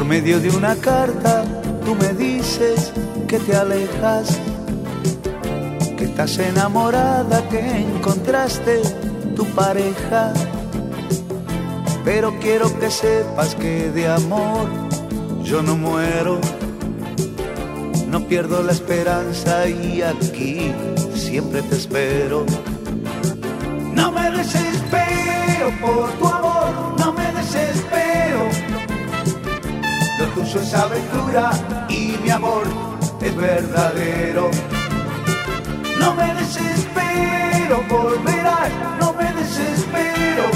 Por medio de una carta tú me dices que te alejas, que estás enamorada, que encontraste tu pareja. Pero quiero que sepas que de amor yo no muero, no pierdo la esperanza y aquí siempre te espero. No me desespero por tu amor, no me desespero. Lo tuyo es aventura y mi amor es verdadero. No me desespero por verás, no me desespero,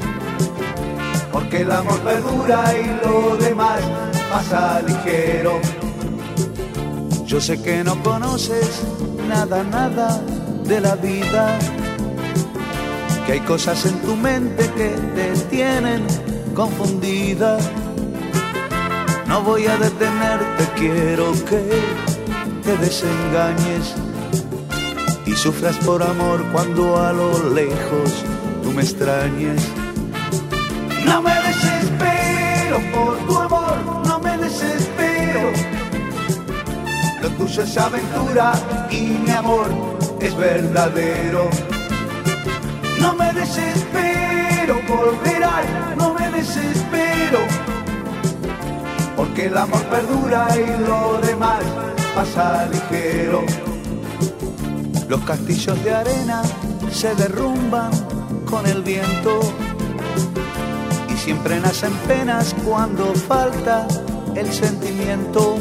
porque el amor perdura y lo demás pasa ligero. Yo sé que no conoces nada, nada de la vida, que hay cosas en tu mente que te tienen confundida. No voy a detenerte, quiero que te desengañes y sufras por amor cuando a lo lejos tú me extrañes. No me desespero por tu amor, no me desespero. Lo tuyo es aventura y mi amor es verdadero. No me desespero por verar, no me desespero, porque el amor perdura y lo demás pasa ligero. Los castillos de arena se derrumban con el viento y siempre nacen penas cuando falta el sentimiento.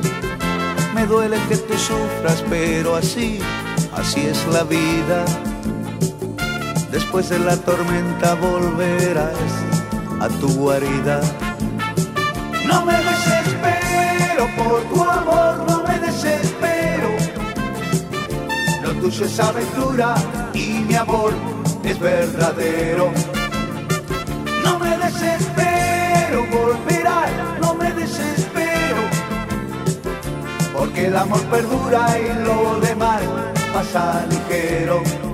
Me duele que tú sufras, pero así es la vida. Después de la tormenta volverás a tu guarida. No me desespero por tu amor, no me desespero. Lo tuyo es aventura y mi amor es verdadero. No me desespero por mirar, no me desespero, porque el amor perdura y lo demás pasa ligero.